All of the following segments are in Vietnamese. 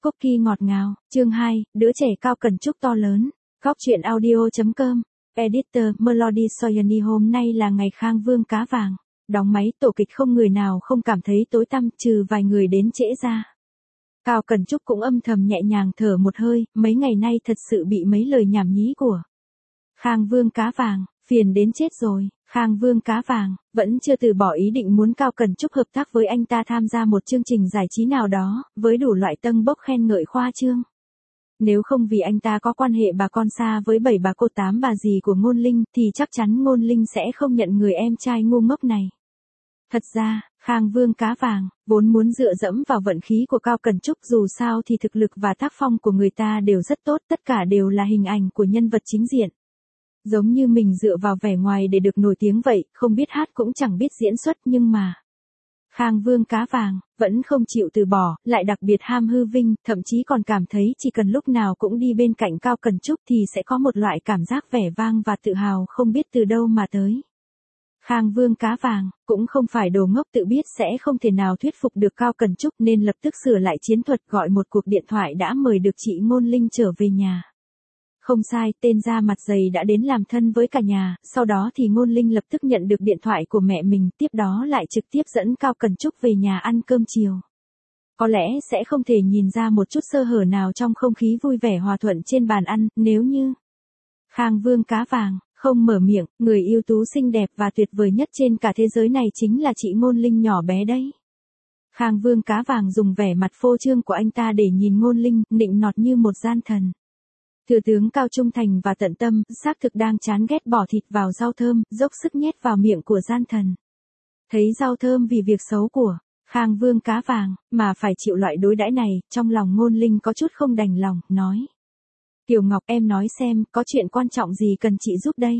cookie ngọt ngào, chương 2, đứa trẻ Cao Cần Trúc to lớn. Góc truyện audio.com, Editor Melody Soyani. Hôm nay là ngày Khang Vương cá vàng. Đóng máy, tổ kịch không người nào không cảm thấy tối tăm, trừ vài người đến trễ ra. Cao Cần Trúc cũng âm thầm nhẹ nhàng thở một hơi, mấy ngày nay thật sự bị mấy lời nhảm nhí của Khang Vương cá vàng phiền đến chết rồi. Khang Vương cá vàng vẫn chưa từ bỏ ý định muốn Cao Cần Trúc hợp tác với anh ta tham gia một chương trình giải trí nào đó, với đủ loại tâng bốc khen ngợi khoa trương. Nếu không vì anh ta có quan hệ bà con xa với 7 bà cô 8 bà dì của Ngôn Linh, thì chắc chắn Ngôn Linh sẽ không nhận người em trai ngu ngốc này. Thật ra, Khang Vương cá vàng vốn muốn dựa dẫm vào vận khí của Cao Cần Trúc, dù sao thì thực lực và tác phong của người ta đều rất tốt, tất cả đều là hình ảnh của nhân vật chính diện. Giống như mình dựa vào vẻ ngoài để được nổi tiếng vậy, không biết hát cũng chẳng biết diễn xuất, nhưng mà Khang Vương cá vàng vẫn không chịu từ bỏ, lại đặc biệt ham hư vinh, thậm chí còn cảm thấy chỉ cần lúc nào cũng đi bên cạnh Cao Cần Trúc thì sẽ có một loại cảm giác vẻ vang và tự hào không biết từ đâu mà tới. Khang Vương cá vàng cũng không phải đồ ngốc, tự biết sẽ không thể nào thuyết phục được Cao Cần Trúc nên lập tức sửa lại chiến thuật, gọi một cuộc điện thoại đã mời được chị Ngôn Linh trở về nhà. Không sai, tên da mặt dày đã đến làm thân với cả nhà, sau đó thì Ngôn Linh lập tức nhận được điện thoại của mẹ mình, tiếp đó lại trực tiếp dẫn Cao Cần Trúc về nhà ăn cơm chiều. Có lẽ sẽ không thể nhìn ra một chút sơ hở nào trong không khí vui vẻ hòa thuận trên bàn ăn, nếu như Khang Vương cá vàng không mở miệng. Người ưu tú xinh đẹp và tuyệt vời nhất trên cả thế giới này chính là chị Ngôn Linh nhỏ bé đấy. Khang Vương cá vàng dùng vẻ mặt phô trương của anh ta để nhìn Ngôn Linh, nịnh nọt như một gian thần. Thừa tướng Cao trung thành và tận tâm, xác thực đang chán ghét bỏ thịt vào rau thơm, dốc sức nhét vào miệng của gian thần. Thấy rau thơm vì việc xấu của Khang Vương cá vàng mà phải chịu loại đối đãi này, trong lòng Ngôn Linh có chút không đành lòng, nói: Kiều Ngọc, em nói xem, có chuyện quan trọng gì cần chị giúp đây?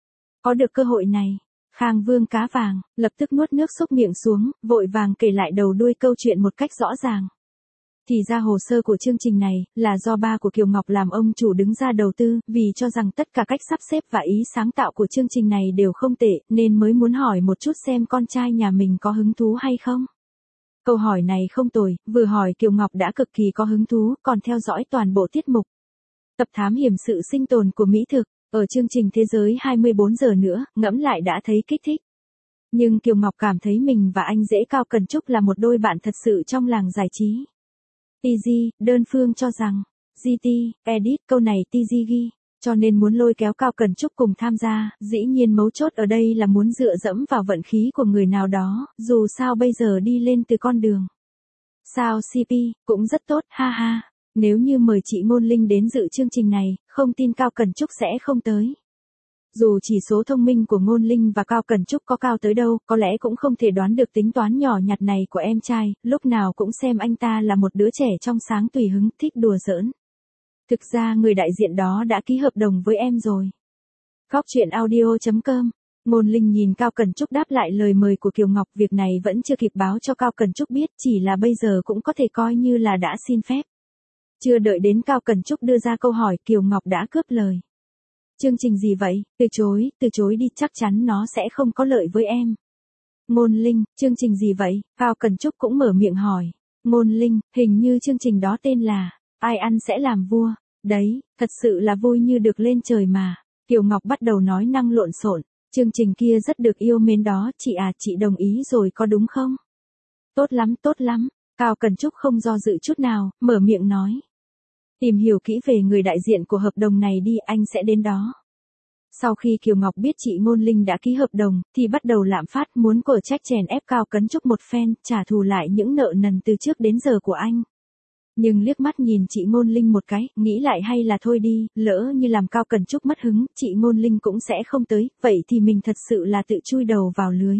Có được cơ hội này. Khang Vương cá vàng lập tức nuốt nước xúc miệng xuống, vội vàng kể lại đầu đuôi câu chuyện một cách rõ ràng. Thì ra hồ sơ của chương trình này là do ba của Kiều Ngọc làm ông chủ đứng ra đầu tư, vì cho rằng tất cả cách sắp xếp và ý sáng tạo của chương trình này đều không tệ, nên mới muốn hỏi một chút xem con trai nhà mình có hứng thú hay không. Câu hỏi này không tồi, vừa hỏi Kiều Ngọc đã cực kỳ có hứng thú, còn theo dõi toàn bộ tiết mục Tập thám hiểm sự sinh tồn của Mỹ thực, ở chương trình Thế giới 24 giờ nữa, ngẫm lại đã thấy kích thích. Nhưng Kiều Ngọc cảm thấy mình và anh rể Cao Cần Trúc là một đôi bạn thật sự trong làng giải trí. TG, đơn phương cho rằng, GT, edit, câu này TG ghi, cho nên muốn lôi kéo Cao Cần Trúc cùng tham gia, dĩ nhiên mấu chốt ở đây là muốn dựa dẫm vào vận khí của người nào đó, dù sao bây giờ đi lên từ con đường sao CP, cũng rất tốt, ha ha. Nếu như mời chị Ngôn Linh đến dự chương trình này, không tin Cao Cần Trúc sẽ không tới. Dù chỉ số thông minh của Ngôn Linh và Cao Cần Trúc có cao tới đâu, có lẽ cũng không thể đoán được tính toán nhỏ nhặt này của em trai, lúc nào cũng xem anh ta là một đứa trẻ trong sáng tùy hứng, thích đùa giỡn. Thực ra người đại diện đó đã ký hợp đồng với em rồi. Góc truyện audio.com. Ngôn Linh nhìn Cao Cần Trúc đáp lại lời mời của Kiều Ngọc, việc này vẫn chưa kịp báo cho Cao Cần Trúc biết, chỉ là bây giờ cũng có thể coi như là đã xin phép. Chưa đợi đến Cao Cần Trúc đưa ra câu hỏi, Kiều Ngọc đã cướp lời. Chương trình gì vậy? Từ chối đi, chắc chắn nó sẽ không có lợi với em. Ngôn Linh, chương trình gì vậy? Cao Cần Trúc cũng mở miệng hỏi. Ngôn Linh, hình như chương trình đó tên là Ai ăn sẽ làm vua. Đấy, thật sự là vui như được lên trời mà. Kiều Ngọc bắt đầu nói năng lộn xộn. Chương trình kia rất được yêu mến đó, chị à, chị đồng ý rồi có đúng không? Tốt lắm, tốt lắm. Cao Cần Trúc không do dự chút nào, mở miệng nói. Tìm hiểu kỹ về người đại diện của hợp đồng này đi, anh sẽ đến đó. Sau khi Kiều Ngọc biết chị Ngôn Linh đã ký hợp đồng, thì bắt đầu lạm phát, muốn cở trách chèn ép Cao Cần Trúc một phen, trả thù lại những nợ nần từ trước đến giờ của anh. Nhưng liếc mắt nhìn chị Ngôn Linh một cái, nghĩ lại hay là thôi đi, lỡ như làm Cao Cần Trúc mất hứng, chị Ngôn Linh cũng sẽ không tới, vậy thì mình thật sự là tự chui đầu vào lưới.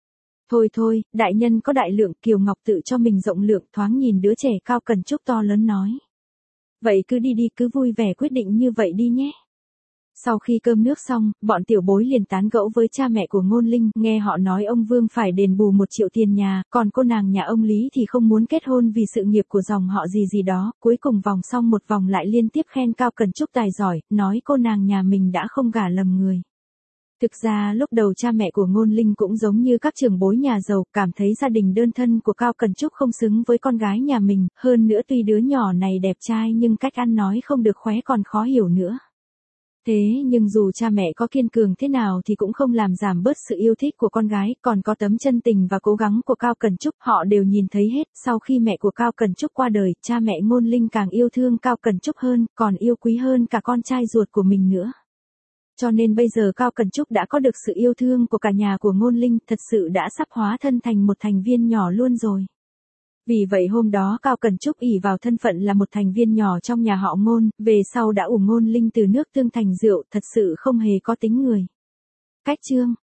Thôi, đại nhân có đại lượng, Kiều Ngọc tự cho mình rộng lượng, thoáng nhìn đứa trẻ Cao Cần Trúc to lớn nói. Vậy cứ đi, cứ vui vẻ quyết định như vậy đi nhé. Sau khi cơm nước xong, bọn tiểu bối liền tán gẫu với cha mẹ của Ngôn Linh, nghe họ nói ông Vương phải đền bù 1 triệu tiền nhà, còn cô nàng nhà ông Lý thì không muốn kết hôn vì sự nghiệp của dòng họ gì đó, cuối cùng vòng xong một vòng lại liên tiếp khen Cao Cần Trúc tài giỏi, nói cô nàng nhà mình đã không gả lầm người. Thực ra lúc đầu cha mẹ của Ngôn Linh cũng giống như các trưởng bối nhà giàu, cảm thấy gia đình đơn thân của Cao Cần Trúc không xứng với con gái nhà mình, hơn nữa tuy đứa nhỏ này đẹp trai nhưng cách ăn nói không được khóe còn khó hiểu nữa. Thế nhưng dù cha mẹ có kiên cường thế nào thì cũng không làm giảm bớt sự yêu thích của con gái, còn có tấm chân tình và cố gắng của Cao Cần Trúc, họ đều nhìn thấy hết. Sau khi mẹ của Cao Cần Trúc qua đời, cha mẹ Ngôn Linh càng yêu thương Cao Cần Trúc hơn, còn yêu quý hơn cả con trai ruột của mình nữa. Cho nên bây giờ Cao Cần Trúc đã có được sự yêu thương của cả nhà của Ngôn Linh, thật sự đã sắp hóa thân thành một thành viên nhỏ luôn rồi. Vì vậy hôm đó Cao Cần Trúc ỷ vào thân phận là một thành viên nhỏ trong nhà họ Ngôn, về sau đã ủ Ngôn Linh từ nước tương thành rượu, thật sự không hề có tính người. Cách chương